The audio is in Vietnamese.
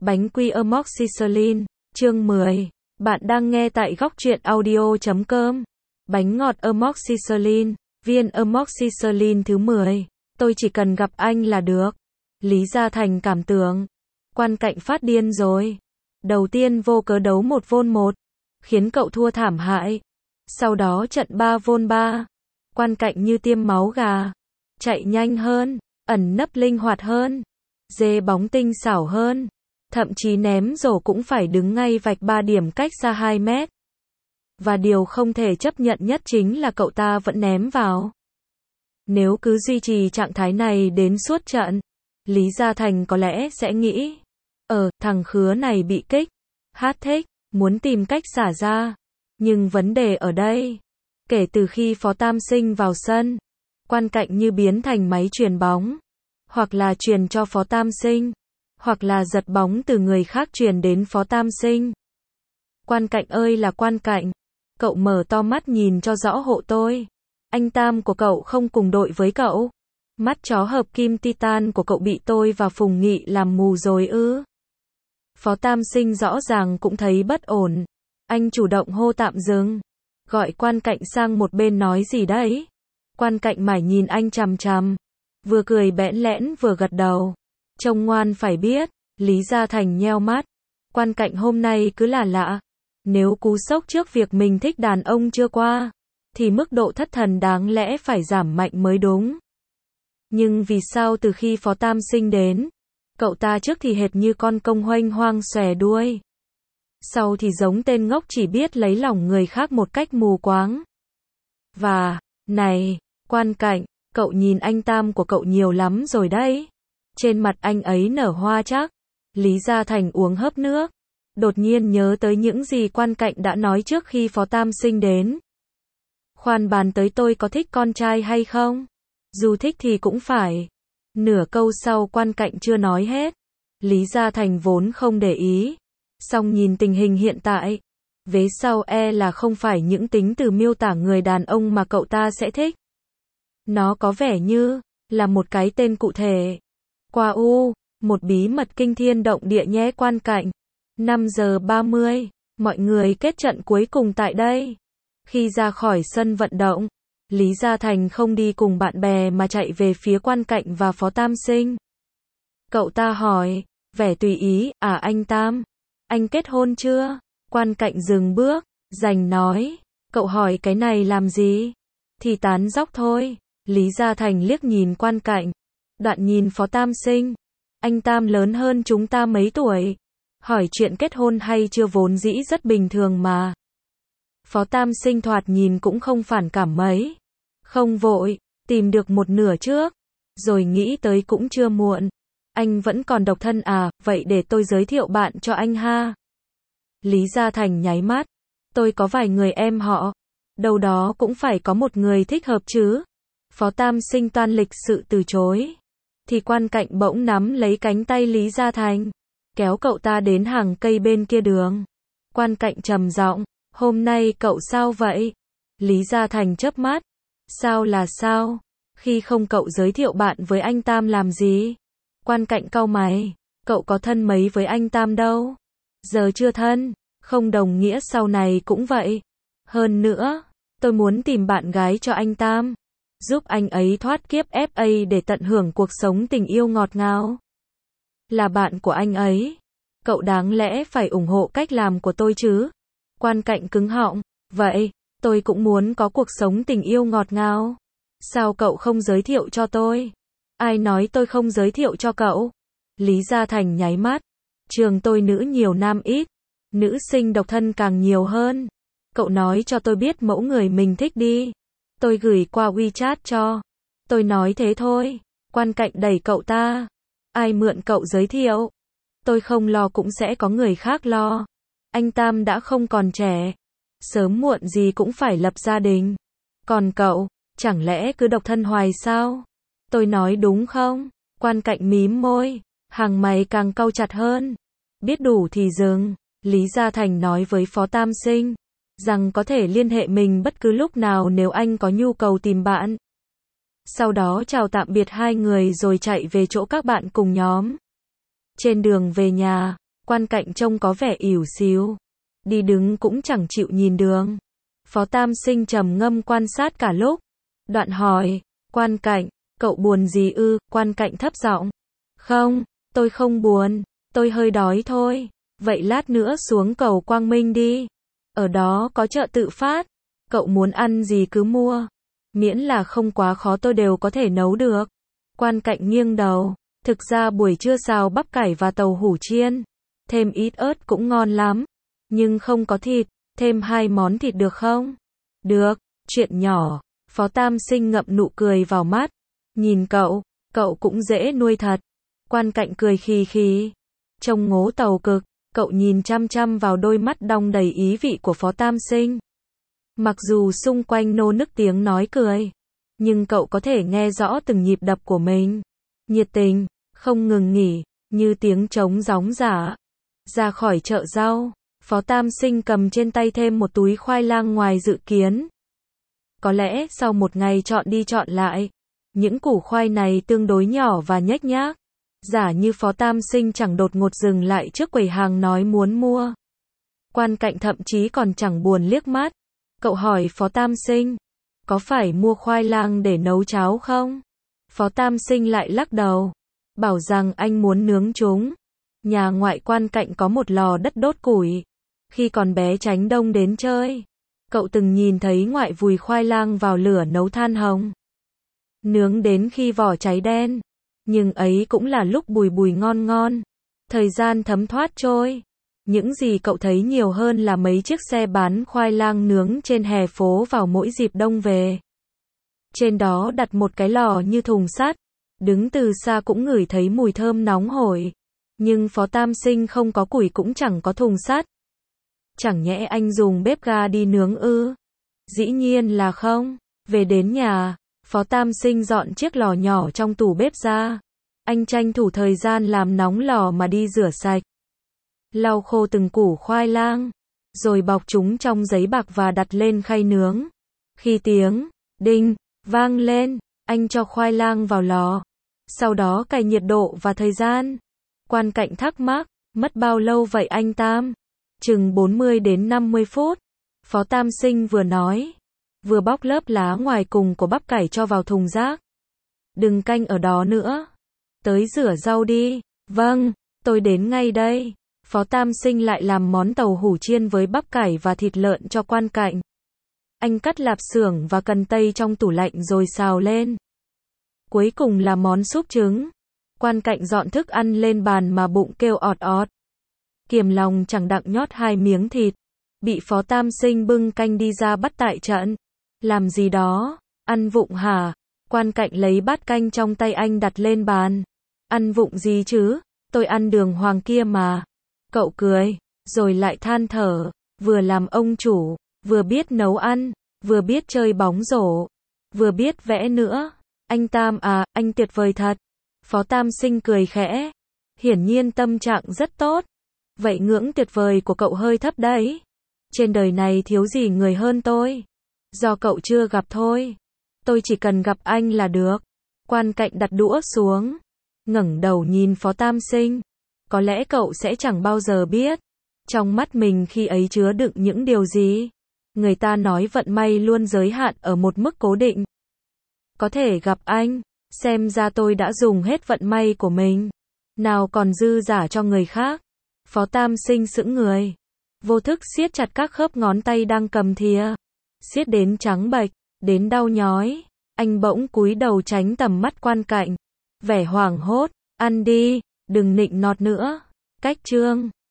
Bánh quy amoxicillin, chương 10. Bạn đang nghe tại góc truyện audio.com. Bánh ngọt amoxicillin, viên amoxicillin thứ 10. Tôi chỉ cần gặp anh là được. Lý Gia Thành cảm tưởng. Quan Cạnh phát điên rồi. Đầu tiên vô cớ đấu 1v1, khiến cậu thua thảm hại. Sau đó trận 3v3. Quan Cạnh như tiêm máu gà. Chạy nhanh hơn, ẩn nấp linh hoạt hơn, dê bóng tinh xảo hơn. Thậm chí ném rổ cũng phải đứng ngay vạch 3 điểm cách xa 2 mét. Và điều không thể chấp nhận nhất chính là cậu ta vẫn ném vào. Nếu cứ duy trì trạng thái này đến suốt trận, Lý Gia Thành có lẽ sẽ nghĩ, thằng khứa này bị kích, thích, muốn tìm cách xả ra. Nhưng vấn đề ở đây, kể từ khi Phó Tam Sinh vào sân, Quan Cạnh như biến thành máy chuyền bóng, hoặc là chuyền cho Phó Tam Sinh, hoặc là giật bóng từ người khác chuyền đến Phó Tam Sinh. Quan Cạnh ơi là Quan Cạnh, cậu mở to mắt nhìn cho rõ hộ tôi. Anh Tam của cậu không cùng đội với cậu. Mắt chó hợp kim titan của cậu bị tôi và Phùng Nghị làm mù rồi ư? Phó Tam Sinh rõ ràng cũng thấy bất ổn. Anh chủ động hô tạm dừng, gọi Quan Cạnh sang một bên nói gì đấy. Quan Cạnh mải nhìn anh chằm chằm, vừa cười bẽn lẽn vừa gật đầu. Trông ngoan phải biết. Lý Gia Thành nheo mắt. Quan Cạnh hôm nay cứ là lạ. Nếu cú sốc trước việc mình thích đàn ông chưa qua, thì mức độ thất thần đáng lẽ phải giảm mạnh mới đúng. Nhưng vì sao từ khi Phó Tam Sinh đến, cậu ta trước thì hệt như con công huênh hoang xòe đuôi, sau thì giống tên ngốc chỉ biết lấy lòng người khác một cách mù quáng. Và, này, Quan Cạnh, cậu nhìn anh Tam của cậu nhiều lắm rồi đấy. Trên mặt anh ấy nở hoa chắc. Lý Gia Thành uống hớp nước, đột nhiên nhớ tới những gì Quan Cạnh đã nói trước khi Phó Tam Sinh đến. Khoan bàn tới tôi có thích con trai hay không? Dù thích thì cũng phải. Nửa câu sau Quan Cạnh chưa nói hết. Lý Gia Thành vốn không để ý. Song nhìn tình hình hiện tại, vế sau là không phải những tính từ miêu tả người đàn ông mà cậu ta sẽ thích. Nó có vẻ như là một cái tên cụ thể. Qua một bí mật kinh thiên động địa nhé Quan Cạnh. 5 giờ 30, mọi người kết trận cuối cùng tại đây. Khi ra khỏi sân vận động, Lý Gia Thành không đi cùng bạn bè mà chạy về phía Quan Cạnh và Phó Tam Sinh. Cậu ta hỏi, vẻ tùy ý, anh Tam, anh kết hôn chưa? Quan Cạnh dừng bước, rành nói, cậu hỏi cái này làm gì? Thì tán dóc thôi. Lý Gia Thành liếc nhìn Quan Cạnh, đoạn nhìn Phó Tam Sinh. Anh Tam lớn hơn chúng ta mấy tuổi. Hỏi chuyện kết hôn hay chưa vốn dĩ rất bình thường mà. Phó Tam Sinh thoạt nhìn cũng không phản cảm mấy. Không vội, tìm được một nửa trước, rồi nghĩ tới cũng chưa muộn. Anh vẫn còn độc thân à, vậy để tôi giới thiệu bạn cho anh ha. Lý Gia Thành nháy mắt. Tôi có vài người em họ. Đâu đó cũng phải có một người thích hợp chứ. Phó Tam Sinh toan lịch sự từ chối. Thì Quan Cạnh bỗng nắm lấy cánh tay Lý Gia Thành, kéo cậu ta đến hàng cây bên kia đường. Quan Cạnh trầm giọng, hôm nay cậu sao vậy? Lý Gia Thành chớp mắt. Sao là sao? Khi không cậu giới thiệu bạn với anh Tam làm gì? Quan Cạnh cau mày, cậu có thân mấy với anh Tam đâu. Giờ chưa thân, không đồng nghĩa sau này cũng vậy. Hơn nữa, tôi muốn tìm bạn gái cho anh Tam, giúp anh ấy thoát kiếp FA để tận hưởng cuộc sống tình yêu ngọt ngào. Là bạn của anh ấy, cậu đáng lẽ phải ủng hộ cách làm của tôi chứ. Quan Cạnh cứng họng, vậy, tôi cũng muốn có cuộc sống tình yêu ngọt ngào. Sao cậu không giới thiệu cho tôi? Ai nói tôi không giới thiệu cho cậu? Lý Gia Thành nháy mắt. Trường tôi nữ nhiều nam ít, nữ sinh độc thân càng nhiều hơn. Cậu nói cho tôi biết mẫu người mình thích đi. Tôi gửi qua WeChat cho. Tôi nói thế thôi. Quan Cạnh đẩy cậu ta. Ai mượn cậu giới thiệu? Tôi không lo cũng sẽ có người khác lo. Anh Tam đã không còn trẻ. Sớm muộn gì cũng phải lập gia đình. Còn cậu, chẳng lẽ cứ độc thân hoài sao? Tôi nói đúng không? Quan Cạnh mím môi. Hàng mày càng cau chặt hơn. Biết đủ thì dừng. Lý Gia Thành nói với Phó Tam Sinh rằng có thể liên hệ mình bất cứ lúc nào nếu anh có nhu cầu tìm bạn. Sau đó chào tạm biệt hai người rồi chạy về chỗ các bạn cùng nhóm. Trên đường về nhà, Quan Cạnh trông có vẻ ỉu xìu, đi đứng cũng chẳng chịu nhìn đường. Phó Tam Sinh trầm ngâm quan sát cả lúc, đoạn hỏi, Quan Cạnh, cậu buồn gì ư? Quan Cạnh thấp giọng, không, tôi không buồn, tôi hơi đói thôi. Vậy lát nữa xuống cầu Quang Minh đi, ở đó có chợ tự phát, cậu muốn ăn gì cứ mua, miễn là không quá khó tôi đều có thể nấu được. Quan Cạnh nghiêng đầu, thực ra buổi trưa xào bắp cải và tàu hủ chiên, thêm ít ớt cũng ngon lắm, nhưng không có thịt, thêm 2 món thịt được không? Được, chuyện nhỏ. Phó Tam Sinh ngậm nụ cười vào mắt, nhìn cậu cũng dễ nuôi thật. Quan Cạnh cười khì khì, trông ngố tàu cực, cậu nhìn chăm chăm vào đôi mắt đong đầy ý vị của Phó Tam Sinh. Mặc dù xung quanh nô nức tiếng nói cười, nhưng cậu có thể nghe rõ từng nhịp đập của mình. Nhiệt tình, không ngừng nghỉ, như tiếng trống gióng giã. Ra khỏi chợ rau, Phó Tam Sinh cầm trên tay thêm một túi khoai lang ngoài dự kiến. Có lẽ sau một ngày chọn đi chọn lại, những củ khoai này tương đối nhỏ và nhếch nhác. Giả như Phó Tam Sinh chẳng đột ngột dừng lại trước quầy hàng nói muốn mua. Quan Cạnh thậm chí còn chẳng buồn liếc mắt. Cậu hỏi Phó Tam Sinh, có phải mua khoai lang để nấu cháo không? Phó Tam Sinh lại lắc đầu, bảo rằng anh muốn nướng chúng. Nhà ngoại Quan Cạnh có một lò đất đốt củi. Khi còn bé Chánh Đông đến chơi, cậu từng nhìn thấy ngoại vùi khoai lang vào lửa nấu than hồng, nướng đến khi vỏ cháy đen. Nhưng ấy cũng là lúc bùi bùi ngon ngon. Thời gian thấm thoát trôi, những gì cậu thấy nhiều hơn là mấy chiếc xe bán khoai lang nướng trên hè phố vào mỗi dịp đông về. Trên đó đặt một cái lò như thùng sắt, đứng từ xa cũng ngửi thấy mùi thơm nóng hổi. Nhưng Phó Tam Sinh không có củi cũng chẳng có thùng sắt. Chẳng nhẽ anh dùng bếp ga đi nướng ư? Dĩ nhiên là không. Về đến nhà, Phó Tam Sinh dọn chiếc lò nhỏ trong tủ bếp ra. Anh tranh thủ thời gian làm nóng lò mà đi rửa sạch, lau khô từng củ khoai lang, rồi bọc chúng trong giấy bạc và đặt lên khay nướng. Khi tiếng đinh vang lên, anh cho khoai lang vào lò, sau đó cài nhiệt độ và thời gian. Quan Cạnh thắc mắc, mất bao lâu vậy anh Tam? Chừng 40 đến 50 phút. Phó Tam Sinh vừa nói, vừa bóc lớp lá ngoài cùng của bắp cải cho vào thùng rác. Đừng canh ở đó nữa, tới rửa rau đi. Vâng, tôi đến ngay đây. Phó Tam Sinh lại làm món tàu hủ chiên với bắp cải và thịt lợn cho Quan Cạnh. Anh cắt lạp xưởng và cần tây trong tủ lạnh rồi xào lên. Cuối cùng là món súp trứng. Quan Cạnh dọn thức ăn lên bàn mà bụng kêu ọt ọt. Kiềm lòng chẳng đặng nhót 2 miếng thịt. Bị Phó Tam Sinh bưng canh đi ra bắt tại trận. Làm gì đó? Ăn vụng hả? Quan Cạnh lấy bát canh trong tay anh đặt lên bàn. Ăn vụng gì chứ? Tôi ăn đường hoàng kia mà. Cậu cười, rồi lại than thở. Vừa làm ông chủ, vừa biết nấu ăn, vừa biết chơi bóng rổ, vừa biết vẽ nữa. Anh Tam à, anh tuyệt vời thật. Phó Tam Sinh cười khẽ. Hiển nhiên tâm trạng rất tốt. Vậy ngưỡng tuyệt vời của cậu hơi thấp đấy. Trên đời này thiếu gì người hơn tôi. Do cậu chưa gặp thôi. Tôi chỉ cần gặp anh là được. Quan Cạnh đặt đũa xuống, ngẩng đầu nhìn Phó Tam Sinh. Có lẽ cậu sẽ chẳng bao giờ biết, trong mắt mình khi ấy chứa đựng những điều gì. Người ta nói vận may luôn giới hạn ở một mức cố định. Có thể gặp anh, xem ra tôi đã dùng hết vận may của mình. Nào còn dư giả cho người khác. Phó Tam Sinh sững người, vô thức siết chặt các khớp ngón tay đang cầm thìa. Siết đến trắng bệch, đến đau nhói. Anh bỗng cúi đầu tránh tầm mắt Quan Cạnh. Vẻ hoảng hốt, ăn đi, đừng nịnh nọt nữa. Cách chương